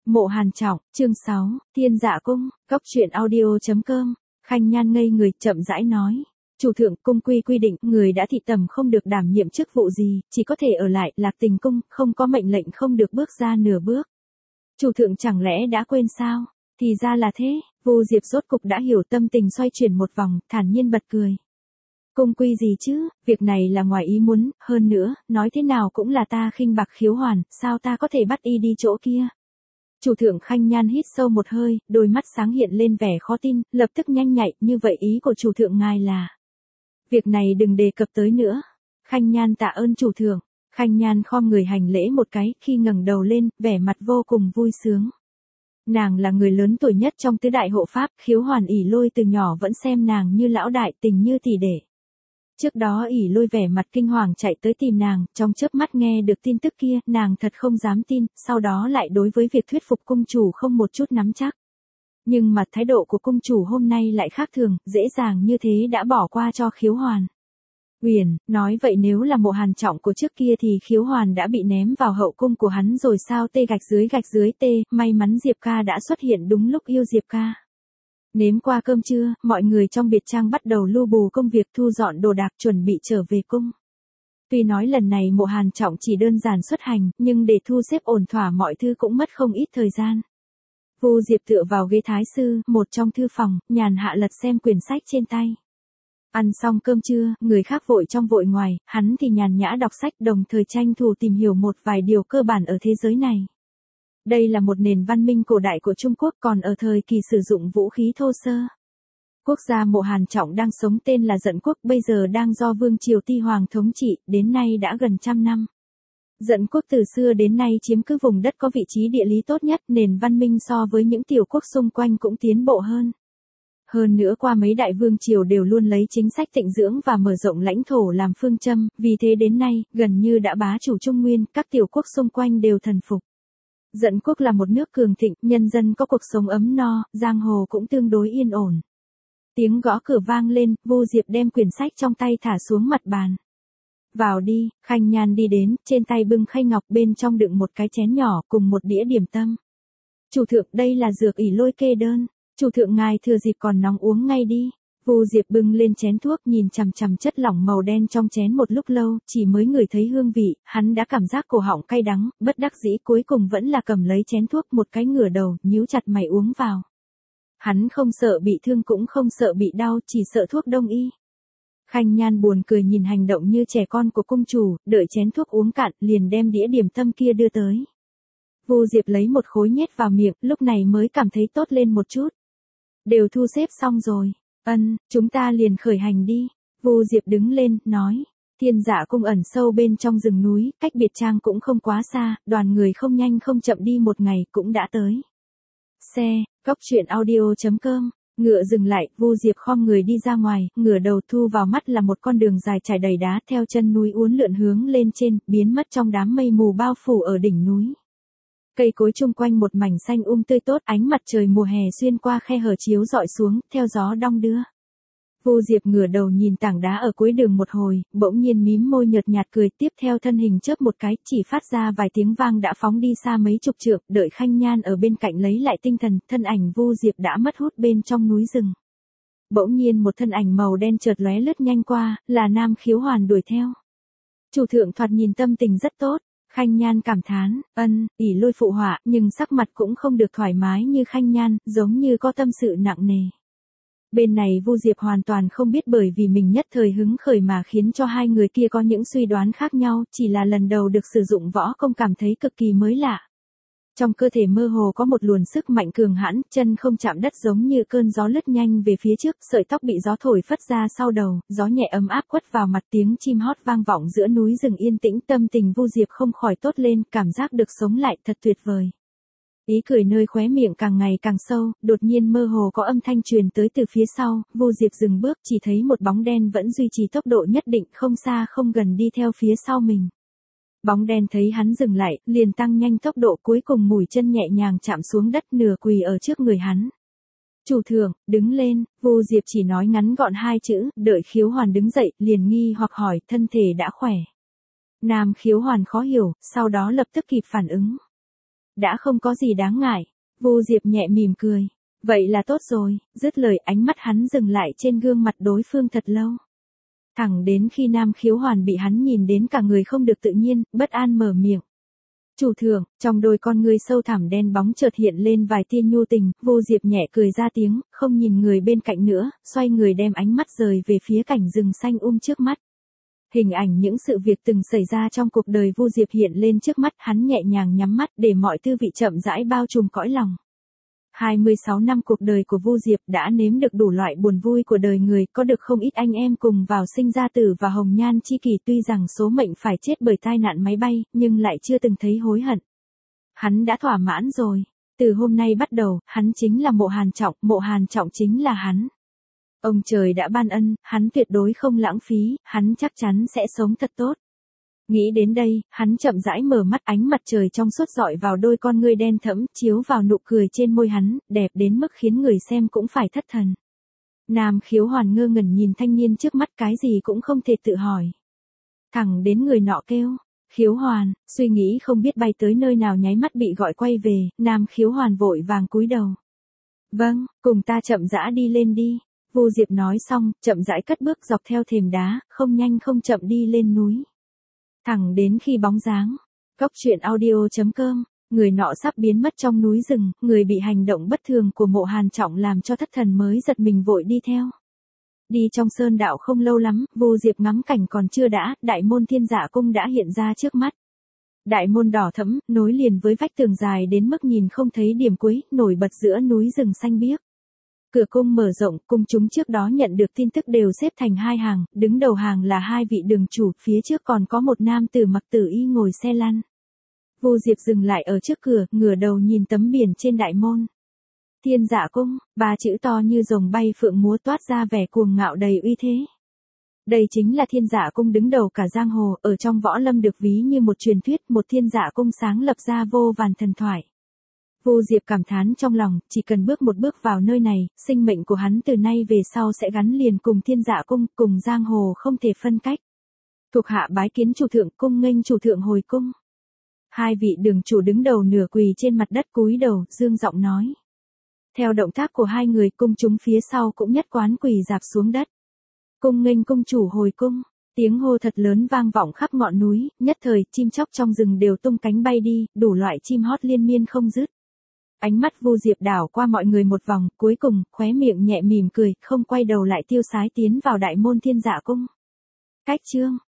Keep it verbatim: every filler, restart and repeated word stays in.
Mộ Hàn Trọng, chương sáu, Thiên Dạ Cung, Cốc truyện audio chấm com. Khanh Nhan ngây người, chậm rãi nói. Chủ thượng, cung quy quy định, người đã thị tầm không được đảm nhiệm chức vụ gì, chỉ có thể ở lại, Lạc Tình cung, không có mệnh lệnh không được bước ra nửa bước. Chủ thượng chẳng lẽ đã quên sao? Thì ra là thế, Vu Diệp rốt cục đã hiểu, tâm tình xoay chuyển một vòng, thản nhiên bật cười. Cung quy gì chứ, việc này là ngoài ý muốn, hơn nữa, nói thế nào cũng là ta khinh bạc Khiếu Hoàn, sao ta có thể bắt y đi chỗ kia? Chủ thượng. Khanh Nhan hít sâu một hơi, đôi mắt sáng hiện lên vẻ khó tin, lập tức nhanh nhạy, như vậy ý của chủ thượng ngài là. Việc này đừng đề cập tới nữa. Khanh Nhan tạ ơn chủ thượng. Khanh Nhan khom người hành lễ một cái, khi ngẩng đầu lên, vẻ mặt vô cùng vui sướng. Nàng là người lớn tuổi nhất trong tứ đại hộ pháp, Khiếu Hoàn ỉ lôi từ nhỏ vẫn xem nàng như lão đại, tình như tỷ đệ. Trước đó ỉ lôi vẻ mặt kinh hoàng chạy tới tìm nàng, trong chớp mắt nghe được tin tức kia, nàng thật không dám tin, sau đó lại đối với việc thuyết phục cung chủ không một chút nắm chắc. Nhưng mà thái độ của cung chủ hôm nay lại khác thường, dễ dàng như thế đã bỏ qua cho Khiếu Hoàn. Uyển, nói vậy nếu là Mộ Hàn Trọng của trước kia thì Khiếu Hoàn đã bị ném vào hậu cung của hắn rồi sao? Tê gạch dưới gạch dưới tê, may mắn Diệp ca đã xuất hiện đúng lúc yêu Diệp ca. Nếm qua cơm trưa, mọi người trong biệt trang bắt đầu lu bù công việc thu dọn đồ đạc chuẩn bị trở về cung. Tuy nói lần này Mộ Hàn Trọng chỉ đơn giản xuất hành, nhưng để thu xếp ổn thỏa mọi thứ cũng mất không ít thời gian. Vu Diệp tựa vào ghế thái sư, một trong thư phòng, nhàn hạ lật xem quyển sách trên tay. Ăn xong cơm trưa, người khác vội trong vội ngoài, hắn thì nhàn nhã đọc sách, đồng thời tranh thủ tìm hiểu một vài điều cơ bản ở thế giới này. Đây là một nền văn minh cổ đại của Trung Quốc, còn ở thời kỳ sử dụng vũ khí thô sơ. Quốc gia Mộ Hàn Trọng đang sống tên là Dận Quốc, bây giờ đang do Vương Triều Ti Hoàng thống trị, đến nay đã gần trăm năm. Dận Quốc từ xưa đến nay chiếm cứ vùng đất có vị trí địa lý tốt nhất, nền văn minh so với những tiểu quốc xung quanh cũng tiến bộ hơn. Hơn nữa qua mấy đại vương triều đều luôn lấy chính sách tịnh dưỡng và mở rộng lãnh thổ làm phương châm, vì thế đến nay, gần như đã bá chủ Trung Nguyên, các tiểu quốc xung quanh đều thần phục. Dận Quốc là một nước cường thịnh, nhân dân có cuộc sống ấm no, giang hồ cũng tương đối yên ổn. Tiếng gõ cửa vang lên, Vu Diệp đem quyển sách trong tay thả xuống mặt bàn. Vào đi. Khanh Nhan đi đến, trên tay bưng khay ngọc, bên trong đựng một cái chén nhỏ cùng một đĩa điểm tâm. Chủ thượng, đây là dược ỉ lôi kê đơn. Chủ thượng ngài thừa dịp còn nóng uống ngay đi. Vu Diệp bưng lên chén thuốc, nhìn chằm chằm chất lỏng màu đen trong chén một lúc lâu, chỉ mới ngửi thấy hương vị, hắn đã cảm giác cổ họng cay đắng, bất đắc dĩ cuối cùng vẫn là cầm lấy chén thuốc, một cái ngửa đầu, nhíu chặt mày uống vào. Hắn không sợ bị thương cũng không sợ bị đau, chỉ sợ thuốc đông y. Khanh Nhan buồn cười nhìn hành động như trẻ con của cung chủ, đợi chén thuốc uống cạn, liền đem đĩa điểm tâm kia đưa tới. Vu Diệp lấy một khối nhét vào miệng, lúc này mới cảm thấy tốt lên một chút. Đều thu xếp xong rồi. Ân, chúng ta liền khởi hành đi. Vu Diệp đứng lên, nói. Thiên Dạ cung ẩn sâu bên trong rừng núi, cách biệt trang cũng không quá xa, đoàn người không nhanh không chậm đi một ngày cũng đã tới. Xe, Cốc truyện audio chấm com. Ngựa dừng lại, Vu Diệp khom người đi ra ngoài, ngửa đầu thu vào mắt là một con đường dài trải đầy đá theo chân núi uốn lượn hướng lên trên, biến mất trong đám mây mù bao phủ ở đỉnh núi. Cây cối chung quanh một mảnh xanh um tươi tốt, ánh mặt trời mùa hè xuyên qua khe hở chiếu rọi xuống, theo gió đong đưa. Vu Diệp ngửa đầu nhìn tảng đá ở cuối đường một hồi, bỗng nhiên mím môi nhợt nhạt cười, tiếp theo thân hình chớp một cái, chỉ phát ra vài tiếng vang đã phóng đi xa mấy chục trượng, đợi Khanh Nhan ở bên cạnh lấy lại tinh thần, thân ảnh Vu Diệp đã mất hút bên trong núi rừng. Bỗng nhiên một thân ảnh màu đen chợt lóe lướt nhanh qua, là Nam Khiếu Hoàn đuổi theo. Chủ thượng thoạt nhìn tâm tình rất tốt. Khanh Nhan cảm thán, ân, ỉ lôi phụ họa, nhưng sắc mặt cũng không được thoải mái như Khanh Nhan, giống như có tâm sự nặng nề. Bên này Vu Diệp hoàn toàn không biết, bởi vì mình nhất thời hứng khởi mà khiến cho hai người kia có những suy đoán khác nhau, chỉ là lần đầu được sử dụng võ công cảm thấy cực kỳ mới lạ. Trong cơ thể mơ hồ có một luồng sức mạnh cường hãn, chân không chạm đất giống như cơn gió lướt nhanh về phía trước, sợi tóc bị gió thổi phất ra sau đầu, gió nhẹ ấm áp quất vào mặt, tiếng chim hót vang vọng giữa núi rừng yên tĩnh, tâm tình Vu Diệp không khỏi tốt lên, cảm giác được sống lại thật tuyệt vời. Ý cười nơi khóe miệng càng ngày càng sâu, đột nhiên mơ hồ có âm thanh truyền tới từ phía sau, Vu Diệp dừng bước, chỉ thấy một bóng đen vẫn duy trì tốc độ nhất định, không xa không gần đi theo phía sau mình. Bóng đen thấy hắn dừng lại, liền tăng nhanh tốc độ, cuối cùng mũi chân nhẹ nhàng chạm xuống đất, nửa quỳ ở trước người hắn. Chủ thượng, đứng lên. Vu Diệp chỉ nói ngắn gọn hai chữ, đợi Khiếu Hoàn đứng dậy, liền nghi hoặc hỏi, thân thể đã khỏe. Nam Khiếu Hoàn khó hiểu, sau đó lập tức kịp phản ứng. đã không có gì đáng ngại. Vu Diệp nhẹ mỉm cười. Vậy là tốt rồi, dứt lời ánh mắt hắn dừng lại trên gương mặt đối phương thật lâu. Thẳng đến khi Nam Khiếu Hoàn bị hắn nhìn đến cả người không được tự nhiên, bất an mở miệng. Chủ thượng, trong đôi con ngươi sâu thẳm đen bóng chợt hiện lên vài tia nhu tình, Vu Diệp nhẹ cười ra tiếng, không nhìn người bên cạnh nữa, xoay người đem ánh mắt rời về phía cảnh rừng xanh um trước mắt. Hình ảnh những sự việc từng xảy ra trong cuộc đời Vu Diệp hiện lên trước mắt, hắn nhẹ nhàng nhắm mắt để mọi tư vị chậm rãi bao trùm cõi lòng. hai mươi sáu năm cuộc đời của Vu Diệp đã nếm được đủ loại buồn vui của đời người, có được không ít anh em cùng vào sinh ra tử và hồng nhan chi kỷ, tuy rằng số mệnh phải chết bởi tai nạn máy bay, nhưng lại chưa từng thấy hối hận. Hắn đã thỏa mãn rồi, từ hôm nay bắt đầu, hắn chính là Mộ Hàn Trọng, Mộ Hàn Trọng chính là hắn. Ông trời đã ban ân, hắn tuyệt đối không lãng phí, hắn chắc chắn sẽ sống thật tốt. Nghĩ đến đây, hắn chậm rãi mở mắt, ánh mặt trời trong suốt rọi vào đôi con ngươi đen thẫm, chiếu vào nụ cười trên môi hắn, đẹp đến mức khiến người xem cũng phải thất thần. Nam Khiếu Hoàn ngơ ngẩn nhìn thanh niên trước mắt, cái gì cũng không thể tự hỏi. Thẳng đến người nọ kêu, Khiếu Hoàn, suy nghĩ không biết bay tới nơi nào nháy mắt bị gọi quay về, Nam Khiếu Hoàn vội vàng cúi đầu. Vâng, cùng ta chậm rãi đi lên đi. Vu Diệp nói xong, chậm rãi cất bước dọc theo thềm đá, không nhanh không chậm đi lên núi. Thẳng đến khi bóng dáng, Góc truyện audio chấm com, người nọ sắp biến mất trong núi rừng, người bị hành động bất thường của Mộ Hàn Trọng làm cho thất thần mới giật mình vội đi theo. Đi trong sơn đạo không lâu lắm, Vu Diệp ngắm cảnh còn chưa đã, đại môn Thiên Dạ Cung đã hiện ra trước mắt. Đại môn đỏ thẫm, nối liền với vách tường dài đến mức nhìn không thấy điểm cuối, nổi bật giữa núi rừng xanh biếc. Cửa cung mở rộng, cung chúng trước đó nhận được tin tức đều xếp thành hai hàng, đứng đầu hàng là hai vị đường chủ, phía trước còn có một nam tử mặc tử y ngồi xe lăn. Vu Diệp dừng lại ở trước cửa, ngửa đầu nhìn tấm biển trên đại môn. Thiên Dạ Cung, ba chữ to như rồng bay phượng múa toát ra vẻ cuồng ngạo đầy uy thế. Đây chính là Thiên Dạ Cung đứng đầu cả giang hồ, ở trong võ lâm được ví như một truyền thuyết, một Thiên Dạ Cung sáng lập ra vô vàn thần thoại. Vu Diệp cảm thán trong lòng, chỉ cần bước một bước vào nơi này, sinh mệnh của hắn từ nay về sau sẽ gắn liền cùng Thiên Dạ Cung, cùng giang hồ không thể phân cách. Thuộc hạ bái kiến chủ thượng, cung nghênh chủ thượng hồi cung. Hai vị đường chủ đứng đầu nửa quỳ trên mặt đất cúi đầu, dương giọng nói. Theo động tác của hai người, cung chúng phía sau cũng nhất quán quỳ rạp xuống đất. Cung nghênh cung chủ hồi cung. Tiếng hô thật lớn vang vọng khắp ngọn núi, nhất thời chim chóc trong rừng đều tung cánh bay đi, đủ loại chim hót liên miên không dứt. Ánh mắt Vu Diệp đảo qua mọi người một vòng, cuối cùng, khóe miệng nhẹ mỉm cười, không quay đầu lại tiêu sái tiến vào đại môn Thiên Dạ Cung. Cách chương